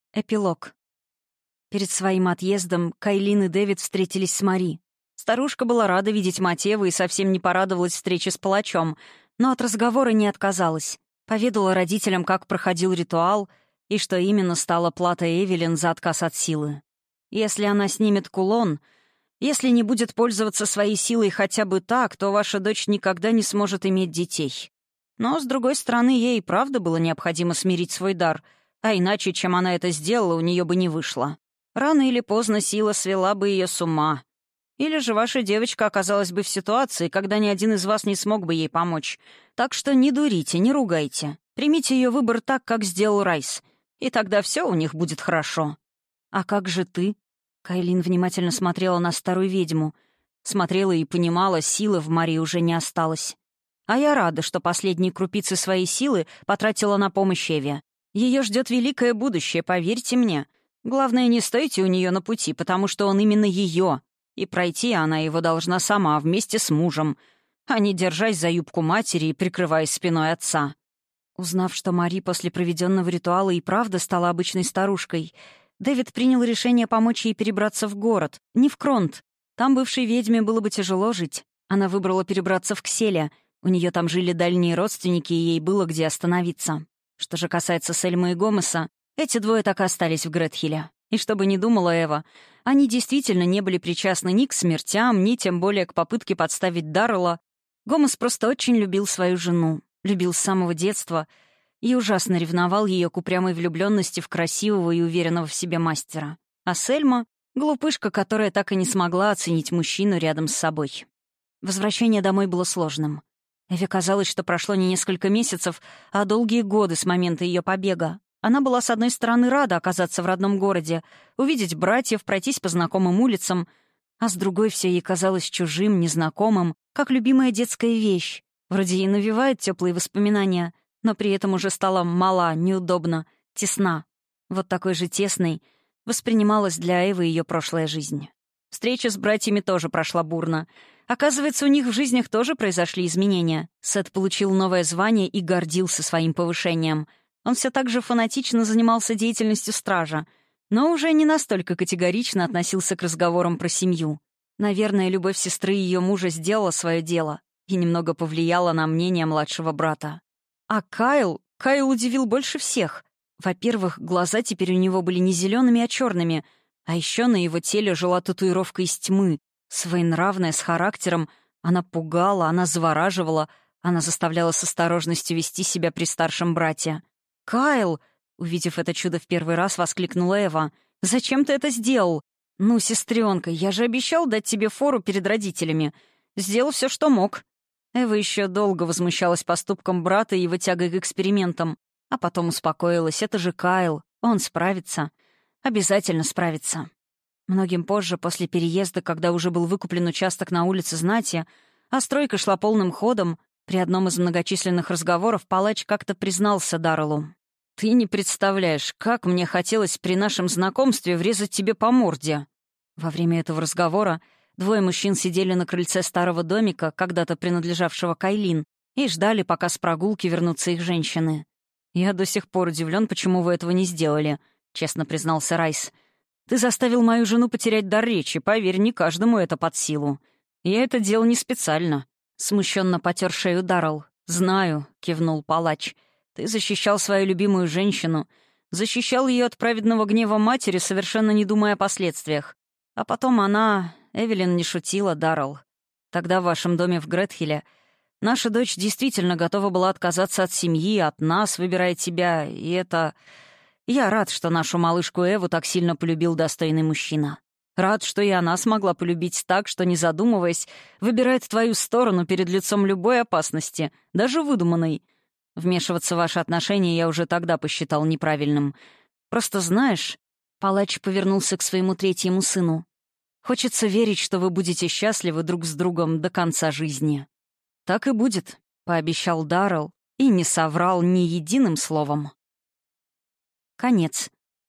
Эпилог. Перед своим отъездом Кайлин и Дэвид встретились с Мари. Старушка была рада видеть мать Эвы и совсем не порадовалась встрече с палачом, но от разговора не отказалась. Поведала родителям, как проходил ритуал и что именно стала платой Эвелин за отказ от силы. Если она снимет кулон, если не будет пользоваться своей силой хотя бы так, то ваша дочь никогда не сможет иметь детей. Но, с другой стороны, ей и правда было необходимо смирить свой дар — а иначе, чем она это сделала, у нее бы не вышло. Рано или поздно сила свела бы ее с ума. Или же ваша девочка оказалась бы в ситуации, когда ни один из вас не смог бы ей помочь. Так что не дурите, не ругайте. Примите ее выбор так, как сделал Райс. И тогда все у них будет хорошо. «А как же ты?» Кайлин внимательно смотрела на старую ведьму. Смотрела и понимала, силы в Марии уже не осталось. А я рада, что последние крупицы своей силы потратила на помощь Эве. Ее ждет великое будущее, поверьте мне. Главное, не стойте у нее на пути, потому что он именно ее. И пройти она его должна сама, вместе с мужем, а не держась за юбку матери и прикрываясь спиной отца». Узнав, что Мари после проведенного ритуала и правда стала обычной старушкой, Дэвид принял решение помочь ей перебраться в город, не в Кронт. Там бывшей ведьме было бы тяжело жить. Она выбрала перебраться в Кселя. У нее там жили дальние родственники, и ей было где остановиться. Что же касается Сельмы и Гомеса, эти двое так и остались в Гретхилле. И что бы ни думала Эва, они действительно не были причастны ни к смертям, ни тем более к попытке подставить Даррелла. Гомес просто очень любил свою жену, любил с самого детства и ужасно ревновал ее к упрямой влюбленности в красивого и уверенного в себе мастера. А Сельма — глупышка, которая так и не смогла оценить мужчину рядом с собой. Возвращение домой было сложным. Эве казалось, что прошло не несколько месяцев, а долгие годы с момента ее побега. Она была, с одной стороны, рада оказаться в родном городе, увидеть братьев, пройтись по знакомым улицам, а с другой все ей казалось чужим, незнакомым, как любимая детская вещь. Вроде ей навевает теплые воспоминания, но при этом уже стала мала, неудобна, тесна. Вот такой же тесной воспринималась для Эвы ее прошлая жизнь. Встреча с братьями тоже прошла бурно. Оказывается, у них в жизнях тоже произошли изменения. Сет получил новое звание и гордился своим повышением. Он все так же фанатично занимался деятельностью стража, но уже не настолько категорично относился к разговорам про семью. Наверное, любовь сестры и ее мужа сделала свое дело и немного повлияла на мнение младшего брата. А Кайл удивил больше всех. Во-первых, глаза теперь у него были не зелеными, а черными, а еще на его теле жила татуировка из тьмы. Своенравная, с характером, она пугала, она завораживала, она заставляла с осторожностью вести себя при старшем брате. «Кайл!» — увидев это чудо в первый раз, воскликнула Эва. «Зачем ты это сделал? Ну, сестренка, я же обещал дать тебе фору перед родителями. Сделал все, что мог». Эва еще долго возмущалась поступком брата и его тягой к экспериментам, а потом успокоилась. Это же Кайл, он справится. Обязательно справится. Многим позже, после переезда, когда уже был выкуплен участок на улице Знати, а стройка шла полным ходом, при одном из многочисленных разговоров палач как-то признался Дарреллу. «Ты не представляешь, как мне хотелось при нашем знакомстве врезать тебе по морде». Во время этого разговора двое мужчин сидели на крыльце старого домика, когда-то принадлежавшего Кайлин, и ждали, пока с прогулки вернутся их женщины. «Я до сих пор удивлен, почему вы этого не сделали», — честно признался Райс. «Ты заставил мою жену потерять дар речи, поверь, не каждому это под силу. Я это делал не специально». Смущенно потер шею Даррелл. «Знаю», — кивнул палач. «Ты защищал свою любимую женщину, защищал ее от праведного гнева матери, совершенно не думая о последствиях. А потом Эвелин не шутила, Даррелл. Тогда в вашем доме в Гретхилле наша дочь действительно готова была отказаться от семьи, от нас, выбирая тебя, и это... Я рад, что нашу малышку Эву так сильно полюбил достойный мужчина. Рад, что и она смогла полюбить так, что, не задумываясь, выбирает твою сторону перед лицом любой опасности, даже выдуманной. Вмешиваться в ваши отношения я уже тогда посчитал неправильным. Просто знаешь...» Палач повернулся к своему третьему сыну. «Хочется верить, что вы будете счастливы друг с другом до конца жизни». «Так и будет», — пообещал Даррелл и не соврал ни единым словом. Конец.